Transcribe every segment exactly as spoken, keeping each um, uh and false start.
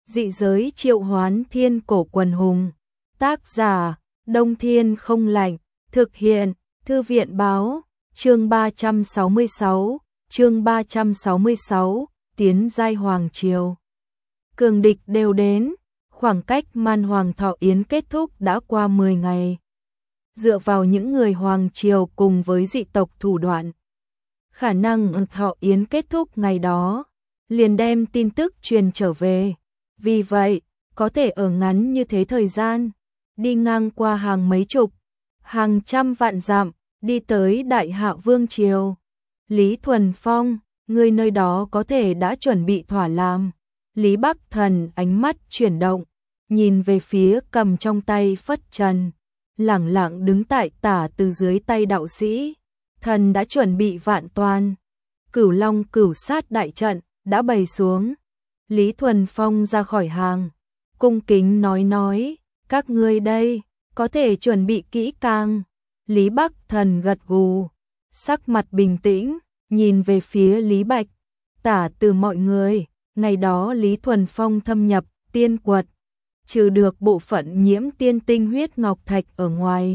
Dị giới triệu hoán thiên cổ quần hùng. Tác giả, Đông Thiên không lạnh. Thực hiện, Thư viện báo. Chương ba trăm sáu mươi sáu, chương ba trăm sáu mươi sáu, tiến giai hoàng triều. Cường địch đều đến, khoảng cách Man Hoàng Thọ Yến kết thúc đã qua mười ngày. Dựa vào những người hoàng triều cùng với dị tộc thủ đoạn, khả năng Thọ Yến kết thúc ngày đó, liền đem tin tức truyền trở về. Vì vậy, có thể ở ngắn như thế thời gian, đi ngang qua hàng mấy chục, hàng trăm vạn dặm, đi tới Đại Hạ Vương triều. Lý Thuần Phong, người nơi đó có thể đã chuẩn bị thỏa làm. Lý Bắc Thần ánh mắt chuyển động, nhìn về phía cầm trong tay phất trần, lẳng lặng đứng tại tả từ dưới tay đạo sĩ. Thần đã chuẩn bị vạn toàn, Cửu Long Cửu Sát đại trận đã bày xuống. Lý Thuần Phong ra khỏi hàng, cung kính nói nói, các ngươi đây, có thể chuẩn bị kỹ càng. Lý Bắc Thần gật gù, sắc mặt bình tĩnh, nhìn về phía Lý Bạch, tả từ mọi người. Ngày đó Lý Thuần Phong thâm nhập tiên quật, trừ được bộ phận nhiễm tiên tinh huyết ngọc thạch ở ngoài,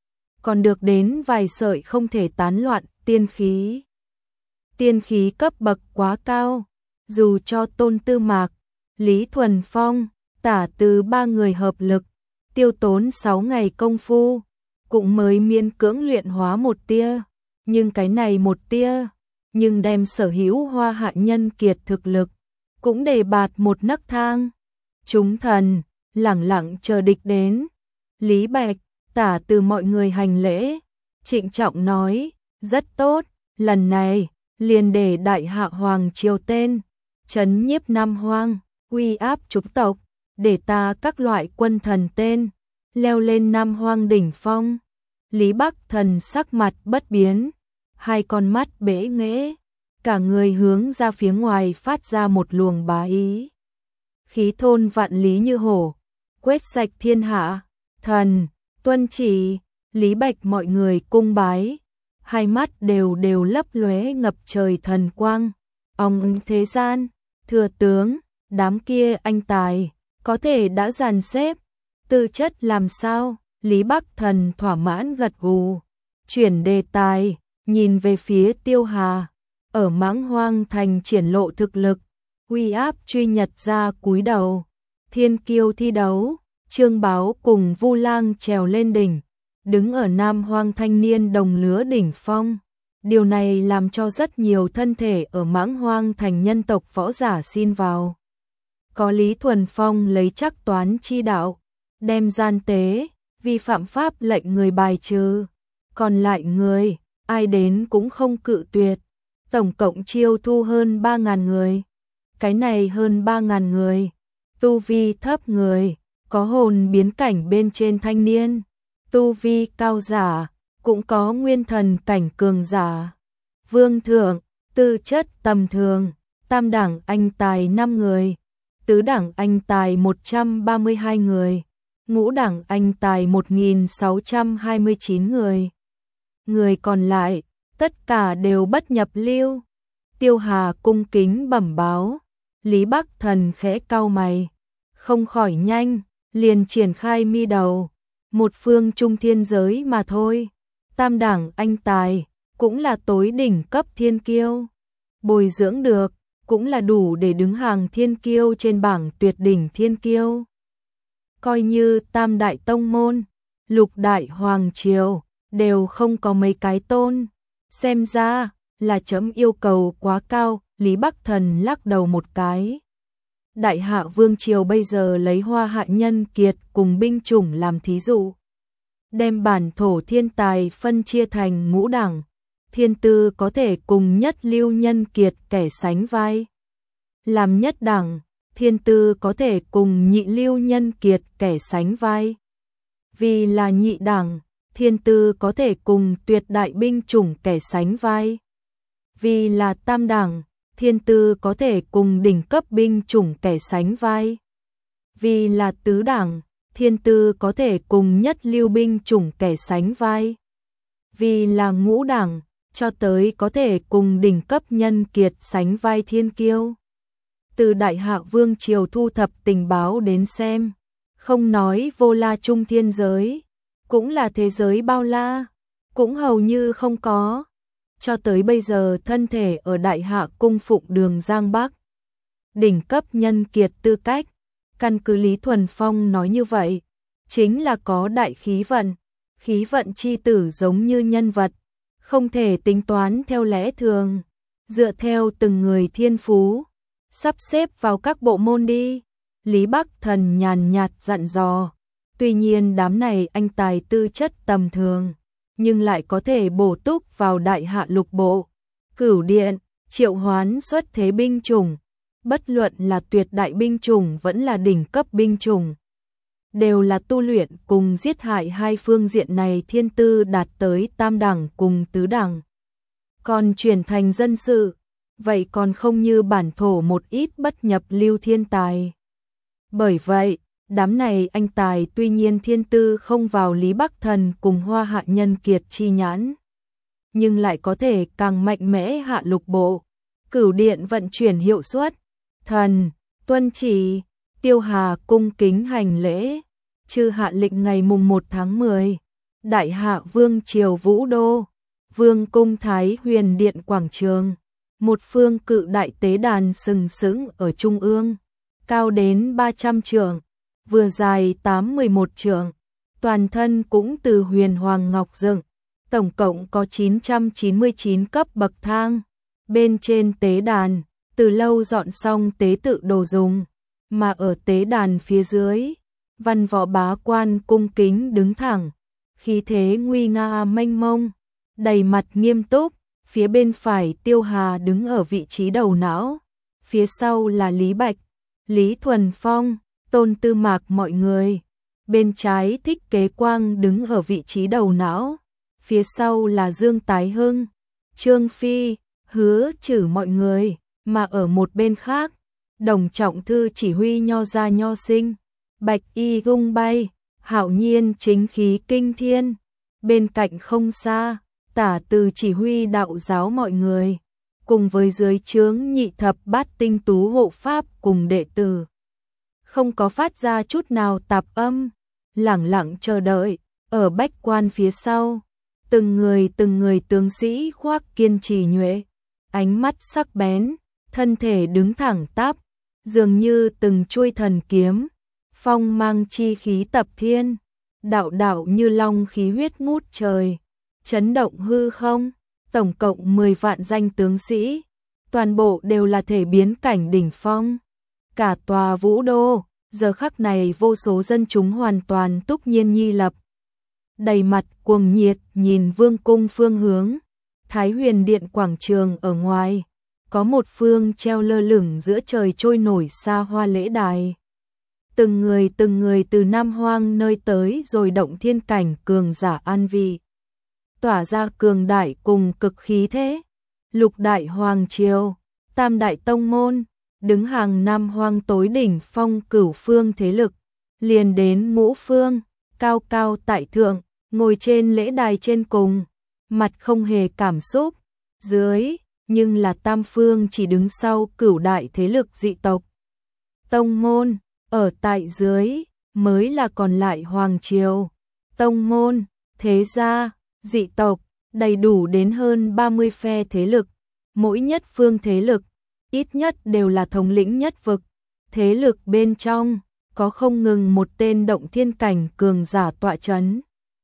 còn được đến vài sợi không thể tán loạn tiên khí. Tiên khí cấp bậc quá cao, dù cho Tôn Tư Mạc, Lý Thuần Phong, tả từ ba người hợp lực, tiêu tốn sáu ngày công phu, cũng mới miễn cưỡng luyện hóa một tia. Nhưng cái này một tia, nhưng đem sở hữu Hoa Hạ nhân kiệt thực lực cũng đề bạt một nấc thang. Chúng thần lẳng lặng chờ địch đến. Lý Bạch, tả từ mọi người hành lễ, trịnh trọng nói, rất tốt, lần này liền để Đại Hạ Hoàng triều tên, trấn nhiếp Nam Hoang, uy áp chúng tộc, để ta các loại quân thần tên, leo lên Nam Hoang đỉnh phong. Lý Bắc Thần sắc mặt bất biến, hai con mắt bẽ nghễ, cả người hướng ra phía ngoài phát ra một luồng bá ý. Khí thôn vạn lý như hổ, quét sạch thiên hạ. Thần, tuân chỉ. Lý Bạch mọi người cung bái, hai mắt đều đều lấp lóe ngập trời thần quang. Ông thế gian, thừa tướng, đám kia anh tài, có thể đã dàn xếp, tư chất làm sao? Lý Bắc Thần thỏa mãn gật gù, chuyển đề tài, nhìn về phía Tiêu Hà, ở Mãng Hoang thành triển lộ thực lực, uy áp truy nhật ra cúi đầu. Thiên kiêu thi đấu, Trương Báo cùng Vu Lang trèo lên đỉnh, đứng ở Nam Hoang thanh niên đồng lứa đỉnh phong. Điều này làm cho rất nhiều thân thể ở Mãng Hoang thành nhân tộc võ giả xin vào. Có Lý Thuần Phong lấy chắc toán chi đạo, đem gian tế, vi phạm pháp lệnh người bài trừ. Còn lại người, ai đến cũng không cự tuyệt. Tổng cộng chiêu thu hơn ba ngàn người. Cái này hơn ba ngàn người, tu vi thấp người, có hồn biến cảnh bên trên thanh niên, tu vi cao giả, cũng có nguyên thần cảnh cường giả. Vương thượng, tư chất tầm thường, tam đẳng anh tài năm người, tứ đẳng anh tài một trăm ba mươi hai người, ngũ đẳng anh tài một nghìn sáu trăm hai mươi chín người. Người còn lại, tất cả đều bất nhập lưu. Tiêu Hà cung kính bẩm báo. Lý Bắc Thần khẽ cau mày, không khỏi nhanh, liền triển khai mi đầu. Một phương trung thiên giới mà thôi, tam đẳng anh tài, cũng là tối đỉnh cấp thiên kiêu. Bồi dưỡng được, cũng là đủ để đứng hàng thiên kiêu trên bảng tuyệt đỉnh thiên kiêu. Coi như tam đại tông môn, lục đại hoàng triều, đều không có mấy cái tôn. Xem ra, là chấm yêu cầu quá cao. Lý Bắc Thần lắc đầu một cái. Đại Hạ Vương triều bây giờ lấy Hoa Hạ nhân kiệt cùng binh chủng làm thí dụ, đem bản thổ thiên tài phân chia thành ngũ đẳng. Thiên tư có thể cùng nhất lưu nhân kiệt kẻ sánh vai. Làm nhất đẳng, thiên tư có thể cùng nhị lưu nhân kiệt kẻ sánh vai. Vì là nhị đẳng, thiên tư có thể cùng tuyệt đại binh chủng kẻ sánh vai. Vì là tam đẳng, thiên tư có thể cùng đỉnh cấp binh chủng kẻ sánh vai. Vì là tứ đẳng, thiên tư có thể cùng nhất lưu binh chủng kẻ sánh vai. Vì là ngũ đẳng, cho tới có thể cùng đỉnh cấp nhân kiệt sánh vai thiên kiêu. từ Đại Hạ Vương triều thu thập tình báo đến xem, không nói vô la trung thiên giới, cũng là thế giới bao la, cũng hầu như không có. Cho tới bây giờ thân thể ở Đại Hạ cung phụng Đường Giang Bắc, đỉnh cấp nhân kiệt tư cách, căn cứ Lý Thuần Phong nói như vậy, chính là có đại khí vận, khí vận chi tử giống như nhân vật, không thể tính toán theo lẽ thường, dựa theo từng người thiên phú, sắp xếp vào các bộ môn đi. Lý Bắc Thần nhàn nhạt dặn dò, tuy nhiên đám này anh tài tư chất tầm thường, nhưng lại có thể bổ túc vào Đại Hạ lục bộ, Cửu Điện, triệu hoán xuất thế binh chủng, bất luận là tuyệt đại binh chủng vẫn là đỉnh cấp binh chủng, đều là tu luyện cùng giết hại hai phương diện này thiên tư đạt tới tam đẳng cùng tứ đẳng. Còn chuyển thành dân sự, vậy còn không như bản thổ một ít bất nhập lưu thiên tài. Bởi vậy, đám này anh tài tuy nhiên thiên tư không vào Lý Bắc Thần cùng Hoa Hạ nhân kiệt chi nhãn, nhưng lại có thể càng mạnh mẽ hạ lục bộ, Cửu Điện vận chuyển hiệu suất. Thần, tuân chỉ, Tiêu Hà cung kính hành lễ, chư hạ lệnh ngày mùng một tháng mười, Đại Hạ Vương triều Vũ Đô, Vương cung Thái Huyền Điện quảng trường, một phương cự đại tế đàn sừng sững ở trung ương, cao đến ba trăm trượng, vừa dài tám mươi mốt trượng, toàn thân cũng từ huyền hoàng ngọc dựng, tổng cộng có chín trăm chín mươi chín cấp bậc thang, bên trên tế đàn từ lâu dọn xong tế tự đồ dùng, mà ở tế đàn phía dưới, văn võ bá quan cung kính đứng thẳng, khí thế nguy nga mênh mông, đầy mặt nghiêm túc, phía bên phải Tiêu Hà đứng ở vị trí đầu não, phía sau là Lý Bạch, Lý Thuần Phong, Tôn Tư Mạc mọi người, bên trái Thích Kế Quang đứng ở vị trí đầu não, phía sau là Dương Tái Hưng, Trương Phi, Hứa Trử mọi người. Mà ở một bên khác, Đồng Trọng Thư chỉ huy nho gia nho sinh, Bạch Y gung bay, Hạo Nhiên chính khí kinh thiên, bên cạnh không xa, Tả Từ chỉ huy đạo giáo mọi người, cùng với dưới trướng nhị thập bát tinh tú hộ pháp cùng đệ tử. Không có phát ra chút nào tạp âm, lẳng lặng chờ đợi, ở bách quan phía sau, từng người từng người tướng sĩ khoác kiên trì nhuệ, ánh mắt sắc bén, thân thể đứng thẳng tắp, dường như từng chuôi thần kiếm, phong mang chi khí tập thiên, đạo đạo như long khí huyết ngút trời, chấn động hư không, tổng cộng mười vạn danh tướng sĩ, toàn bộ đều là thể biến cảnh đỉnh phong. Cả tòa Vũ Đô, giờ khắc này vô số dân chúng hoàn toàn túc nhiên nhi lập. Đầy mặt cuồng nhiệt nhìn vương cung phương hướng, Thái Huyền Điện quảng trường ở ngoài, có một phương treo lơ lửng giữa trời trôi nổi xa hoa lễ đài. Từng người từng người từ Nam Hoang nơi tới rồi động thiên cảnh cường giả an vị, tỏa ra cường đại cùng cực khí thế. Lục đại hoàng triều, tam đại tông môn, đứng hàng Nam Hoang tối đỉnh phong cửu phương thế lực, liền đến ngũ phương, cao cao tại thượng, ngồi trên lễ đài trên cùng, mặt không hề cảm xúc, dưới, nhưng là tam phương chỉ đứng sau cửu đại thế lực dị tộc. Tông môn, ở tại dưới, mới là còn lại hoàng triều, tông môn, thế gia, dị tộc, đầy đủ đến hơn ba mươi phe thế lực, mỗi nhất phương thế lực, ít nhất đều là thống lĩnh nhất vực, thế lực bên trong, có không ngừng một tên động thiên cảnh cường giả tọa chấn.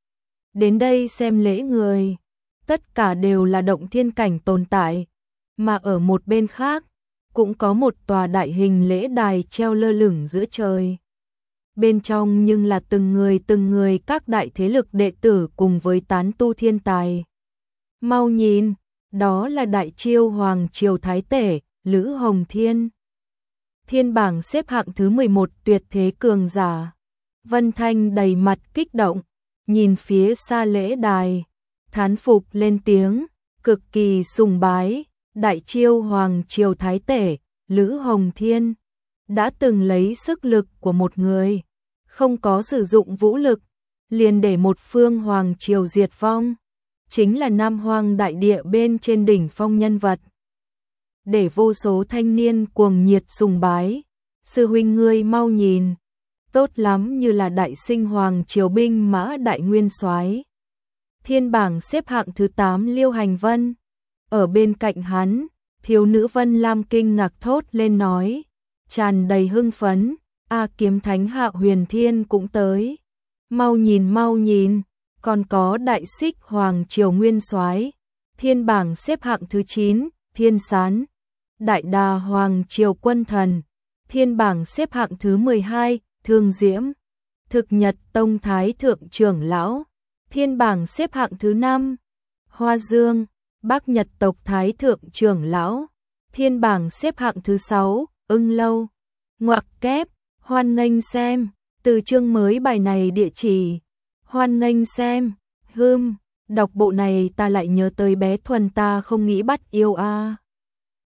Đến đây xem lễ người, tất cả đều là động thiên cảnh tồn tại, mà ở một bên khác, cũng có một tòa đại hình lễ đài treo lơ lửng giữa trời. Bên trong nhưng là từng người từng người các đại thế lực đệ tử cùng với tán tu thiên tài. Mau nhìn, đó là Đại Chiêu Hoàng Triều Thái Tể, Lữ Hồng Thiên. Thiên bảng xếp hạng thứ mười một tuyệt thế cường giả. Vân Thanh đầy mặt kích động, nhìn phía xa lễ đài, thán phục lên tiếng, cực kỳ sùng bái, Đại Chiêu Hoàng Triều Thái Tể, Lữ Hồng Thiên, đã từng lấy sức lực của một người, không có sử dụng vũ lực, liền để một phương Hoàng Triều diệt vong, chính là Nam Hoang đại địa bên trên đỉnh phong nhân vật. để vô số thanh niên cuồng nhiệt sùng bái. Sư huynh ngươi mau nhìn, tốt lắm, như là đại sinh hoàng triều binh mã đại nguyên soái. Thiên bảng xếp hạng thứ tám Liêu Hành Vân. Ở bên cạnh hắn, thiếu nữ Vân Lam kinh ngạc thốt lên nói, tràn đầy hưng phấn, A Kiếm Thánh Hạ Huyền Thiên cũng tới. Mau nhìn mau nhìn, còn có đại xích hoàng triều nguyên soái. Thiên bảng xếp hạng thứ chín, Thiên Sán, đại đà hoàng triều quân thần. Thiên bảng xếp hạng thứ mười hai, Thương Diễm, thực nhật tông thái thượng trưởng lão. Thiên bảng xếp hạng thứ năm, Hoa Dương, Bắc Nhật tộc thái thượng trưởng lão. Thiên bảng xếp hạng thứ sáu, Ưng Lâu. Ngoặc kép, hoan nghênh xem, từ chương mới bài này địa chỉ. Hoan nghênh xem, hưm, đọc bộ này ta lại nhớ tới bé Thuần ta không nghĩ bắt yêu a. À.